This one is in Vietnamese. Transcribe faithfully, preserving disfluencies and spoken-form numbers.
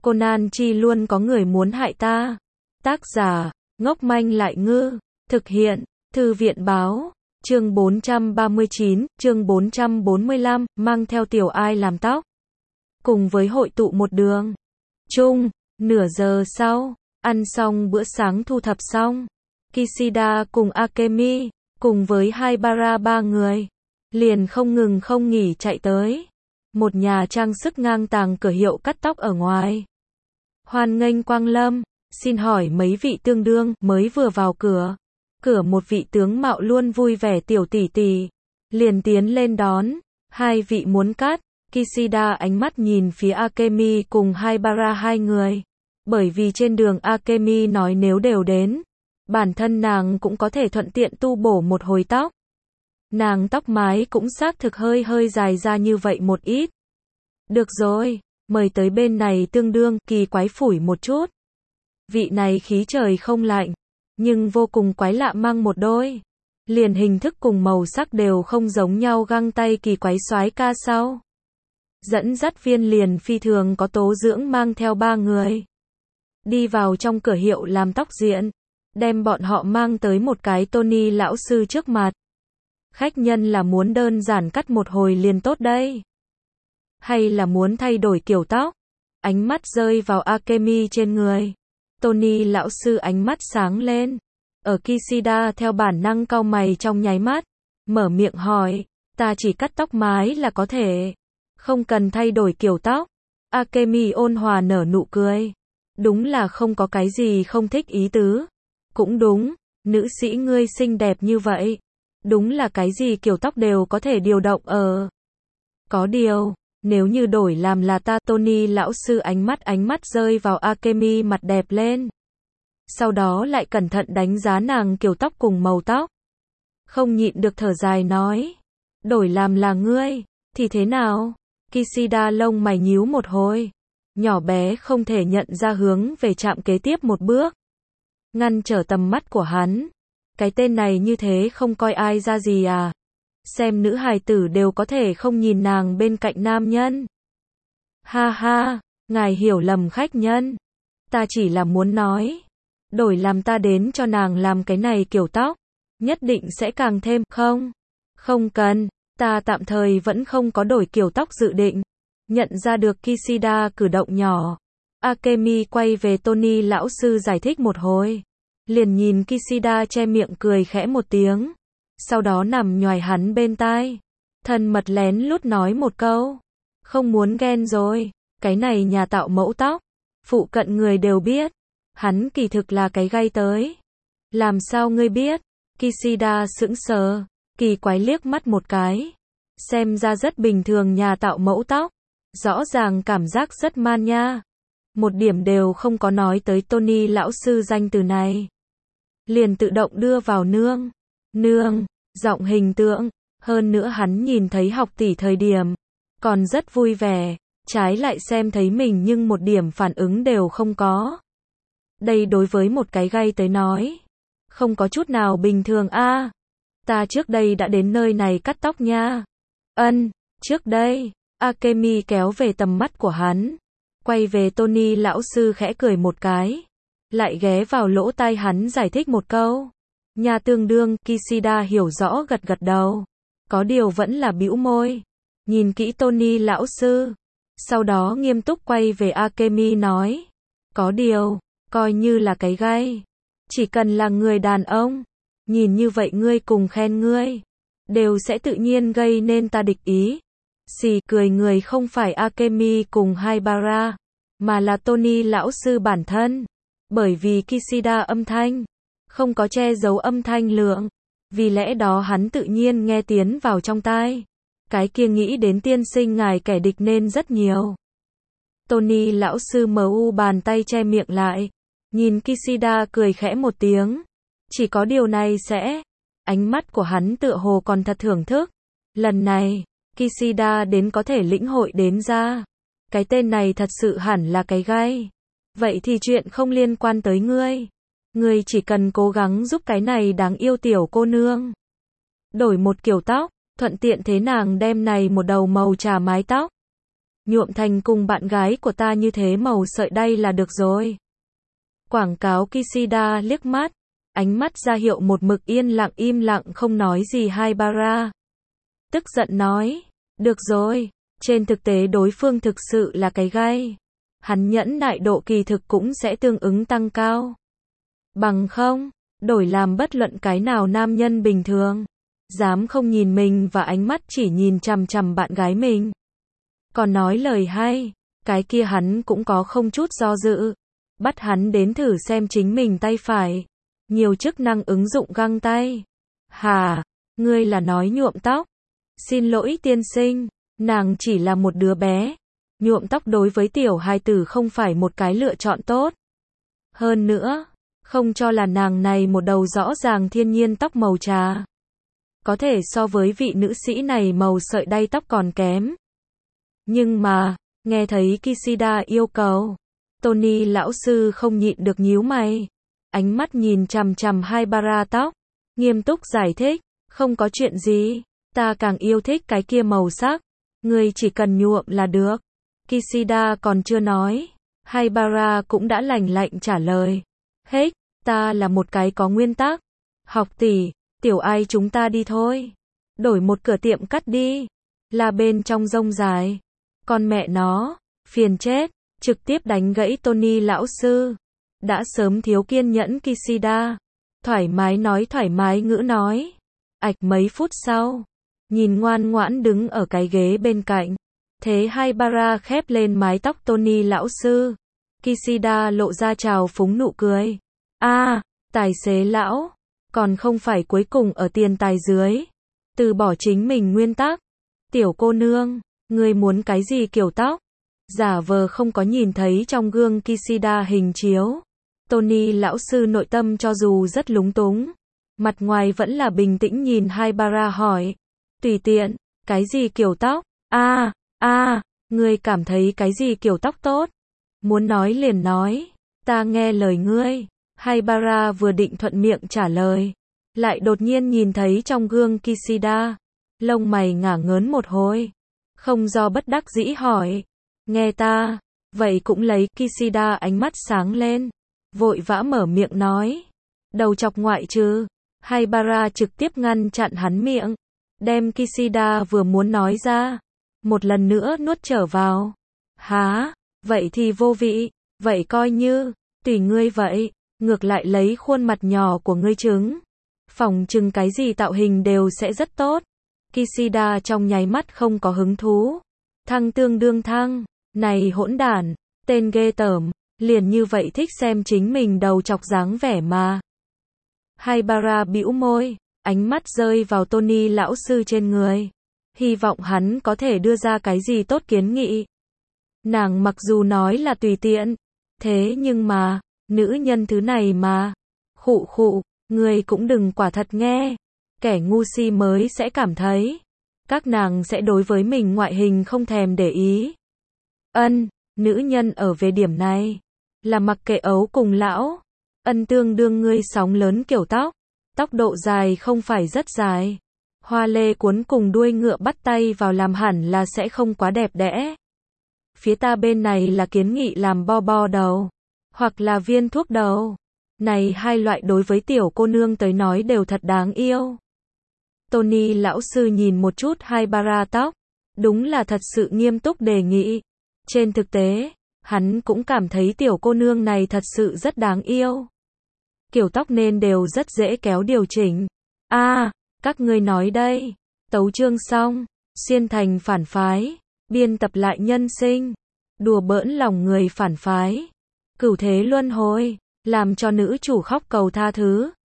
Conan chi luôn có người muốn hại ta. Tác giả, ngốc manh lại ngư. Thực hiện, Thư viện báo. Chương bốn trăm ba mươi chín, chương bốn trăm bốn mươi lăm, mang theo Tiểu Ai làm tóc. Cùng với hội tụ một đường. Chung, nửa giờ sau, ăn xong bữa sáng thu thập xong. Kishida cùng Akemi, cùng với Haibara ba người, liền không ngừng không nghỉ chạy tới một nhà trang sức ngang tàng cửa hiệu cắt tóc ở ngoài. Hoan nghênh quang lâm, xin hỏi mấy vị tương đương. Mới vừa vào cửa, cửa một vị tướng mạo luôn vui vẻ tiểu tỷ tỷ liền tiến lên đón. Hai vị muốn cắt. Kishida ánh mắt nhìn phía Akemi cùng Haibara hai người, bởi vì trên đường Akemi nói nếu đều đến, bản thân nàng cũng có thể thuận tiện tu bổ một hồi tóc. Nàng tóc mái cũng xác thực hơi hơi dài ra như vậy một ít. Được rồi, mời tới bên này tương đương. Kỳ quái phủi một chút. Vị này khí trời không lạnh, nhưng vô cùng quái lạ, mang một đôi liền hình thức cùng màu sắc đều không giống nhau găng tay kỳ quái soái ca sau. Dẫn dắt viên liền phi thường có tố dưỡng mang theo ba người đi vào trong cửa hiệu làm tóc diện, đem bọn họ mang tới một cái Tony lão sư trước mặt. Khách nhân là muốn đơn giản cắt một hồi liền tốt đây, hay là muốn thay đổi kiểu tóc? Ánh mắt rơi vào Akemi trên người. Tony lão sư ánh mắt sáng lên. Ở Kishida theo bản năng cau mày trong nháy mắt, mở miệng hỏi, ta chỉ cắt tóc mái là có thể, không cần thay đổi kiểu tóc. Akemi ôn hòa nở nụ cười. Đúng là không có cái gì không thích ý tứ. Cũng đúng, nữ sĩ ngươi xinh đẹp như vậy, đúng là cái gì kiểu tóc đều có thể điều động ở. Có điều, nếu như đổi làm là ta. Tony lão sư ánh mắt ánh mắt rơi vào Akemi mặt đẹp lên. Sau đó lại cẩn thận đánh giá nàng kiểu tóc cùng màu tóc. Không nhịn được thở dài nói, đổi làm là ngươi, thì thế nào? Kishida lông mày nhíu một hồi. Nhỏ bé không thể nhận ra hướng về chạm kế tiếp một bước, ngăn trở tầm mắt của hắn. Cái tên này như thế không coi ai ra gì à? Xem nữ hài tử đều có thể không nhìn nàng bên cạnh nam nhân. Ha ha, ngài hiểu lầm khách nhân. Ta chỉ là muốn nói, đổi làm ta đến cho nàng làm cái này kiểu tóc, nhất định sẽ càng thêm. Không, không cần, ta tạm thời vẫn không có đổi kiểu tóc dự định. Nhận ra được Kishida cử động nhỏ, Akemi quay về Tony lão sư giải thích một hồi, liền nhìn Kishida che miệng cười khẽ một tiếng, sau đó nằm nhoài hắn bên tai, thân mật lén lút nói một câu, không muốn ghen rồi, cái này nhà tạo mẫu tóc, phụ cận người đều biết, hắn kỳ thực là cái gai tới. Làm sao ngươi biết? Kishida sững sờ, kỳ quái liếc mắt một cái, xem ra rất bình thường nhà tạo mẫu tóc, rõ ràng cảm giác rất man nha. Một điểm đều không có nói tới Tony lão sư danh từ này, liền tự động đưa vào nương. Nương, giọng hình tượng, hơn nữa hắn nhìn thấy học tỷ thời điểm, còn rất vui vẻ, trái lại xem thấy mình nhưng một điểm phản ứng đều không có. Đây đối với một cái gai tới nói, không có chút nào bình thường a. À, ta trước đây đã đến nơi này cắt tóc nha. Ân, trước đây. Akemi kéo về tầm mắt của hắn, quay về Tony lão sư khẽ cười một cái, lại ghé vào lỗ tai hắn giải thích một câu. Nhà tương đương. Kishida hiểu rõ gật gật đầu, có điều vẫn là bĩu môi, nhìn kỹ Tony lão sư, sau đó nghiêm túc quay về Akemi nói, có điều, coi như là cái gai, chỉ cần là người đàn ông, nhìn như vậy ngươi cùng khen ngươi, đều sẽ tự nhiên gây nên ta địch ý. Xì cười người không phải Akemi cùng Haibara, mà là Tony lão sư bản thân. Bởi vì Kishida âm thanh không có che giấu âm thanh lượng, vì lẽ đó hắn tự nhiên nghe tiến vào trong tai. Cái kia nghĩ đến tiên sinh ngài kẻ địch nên rất nhiều. Tony lão sư mu bàn tay che miệng lại, nhìn Kishida cười khẽ một tiếng. Chỉ có điều này sẽ, ánh mắt của hắn tựa hồ còn thật thưởng thức. Lần này Kishida đến có thể lĩnh hội đến ra, cái tên này thật sự hẳn là cái gai. Vậy thì chuyện không liên quan tới ngươi. Ngươi chỉ cần cố gắng giúp cái này đáng yêu tiểu cô nương đổi một kiểu tóc, thuận tiện thế nàng đem này một đầu màu trà mái tóc nhuộm thành cùng bạn gái của ta như thế màu sợi đay là được rồi. Quảng cáo Kishida liếc mắt, ánh mắt ra hiệu một mực yên lặng im lặng không nói gì Haibara. Tức giận nói, được rồi, trên thực tế đối phương thực sự là cái gai. Hắn nhẫn nại độ kỳ thực cũng sẽ tương ứng tăng cao. Bằng không, đổi làm bất luận cái nào nam nhân bình thường, dám không nhìn mình và ánh mắt chỉ nhìn chằm chằm bạn gái mình. Còn nói lời hay, cái kia hắn cũng có không chút do dự. Bắt hắn đến thử xem chính mình tay phải. Nhiều chức năng ứng dụng găng tay. Hà, ngươi là nói nhuộm tóc. Xin lỗi tiên sinh, nàng chỉ là một đứa bé. Nhuộm tóc đối với tiểu hài tử không phải một cái lựa chọn tốt. Hơn nữa, không cho là nàng này một đầu rõ ràng thiên nhiên tóc màu trà. Có thể so với vị nữ sĩ này màu sợi đay tóc còn kém. Nhưng mà, nghe thấy Kishida yêu cầu, Tony lão sư không nhịn được nhíu mày. Ánh mắt nhìn chằm chằm Haibara tóc, nghiêm túc giải thích, không có chuyện gì, ta càng yêu thích cái kia màu sắc, ngươi chỉ cần nhuộm là được. Kishida còn chưa nói, Haibara cũng đã lành lạnh trả lời, hết, ta là một cái có nguyên tắc. Học tỷ, tiểu ai chúng ta đi thôi. Đổi một cửa tiệm cắt đi. Là bên trong rông dài. Con mẹ nó, phiền chết, trực tiếp đánh gãy Tony lão sư. Đã sớm thiếu kiên nhẫn Kishida. Thoải mái nói thoải mái ngữ nói. Ạch mấy phút sau, nhìn ngoan ngoãn đứng ở cái ghế bên cạnh. Thế Haibara khép lên mái tóc Tony lão sư. Kishida lộ ra trào phúng nụ cười. A, à, tài xế lão, còn không phải cuối cùng ở tiền tài dưới. Từ bỏ chính mình nguyên tắc. Tiểu cô nương, ngươi muốn cái gì kiểu tóc? Giả vờ không có nhìn thấy trong gương Kishida hình chiếu. Tony lão sư nội tâm cho dù rất lúng túng, mặt ngoài vẫn là bình tĩnh nhìn Haibara hỏi. Tùy tiện, cái gì kiểu tóc? A, a, ngươi cảm thấy cái gì kiểu tóc tốt? Muốn nói liền nói, ta nghe lời ngươi. Haibara vừa định thuận miệng trả lời, lại đột nhiên nhìn thấy trong gương Kishida, lông mày ngả ngớn một hồi, không do bất đắc dĩ hỏi, nghe ta, vậy cũng lấy. Kishida ánh mắt sáng lên, vội vã mở miệng nói, đầu chọc ngoại trừ. Haibara trực tiếp ngăn chặn hắn miệng, đem Kishida vừa muốn nói ra, một lần nữa nuốt trở vào. Há, vậy thì vô vị, vậy coi như, tùy ngươi vậy. Ngược lại lấy khuôn mặt nhỏ của ngươi trứng, phỏng chừng cái gì tạo hình đều sẽ rất tốt. Kishida trong nháy mắt không có hứng thú. Thăng tương đương thăng, này hỗn đản, tên ghê tởm, liền như vậy thích xem chính mình đầu chọc dáng vẻ mà. Haibara bĩu môi, ánh mắt rơi vào Tony lão sư trên người, hy vọng hắn có thể đưa ra cái gì tốt kiến nghị. Nàng mặc dù nói là tùy tiện, thế nhưng mà, nữ nhân thứ này mà, khụ khụ, người cũng đừng quả thật nghe, kẻ ngu si mới sẽ cảm thấy, các nàng sẽ đối với mình ngoại hình không thèm để ý. Ân, nữ nhân ở về điểm này, là mặc kệ ấu cùng lão, ân tương đương ngươi sóng lớn kiểu tóc, tóc độ dài không phải rất dài, hoa lê cuốn cùng đuôi ngựa bắt tay vào làm hẳn là sẽ không quá đẹp đẽ. Phía ta bên này là kiến nghị làm bo bo đầu, hoặc là viên thuốc đầu. Này hai loại đối với tiểu cô nương tới nói đều thật đáng yêu. Tony lão sư nhìn một chút Haibara tóc, đúng là thật sự nghiêm túc đề nghị. Trên thực tế, hắn cũng cảm thấy tiểu cô nương này thật sự rất đáng yêu. Kiểu tóc nên đều rất dễ kéo điều chỉnh. A, à, các ngươi nói đây, tấu chương xong, xuyên thành phản phái, biên tập lại nhân sinh, đùa bỡn lòng người phản phái. Cửu thế luân hồi, làm cho nữ chủ khóc cầu tha thứ.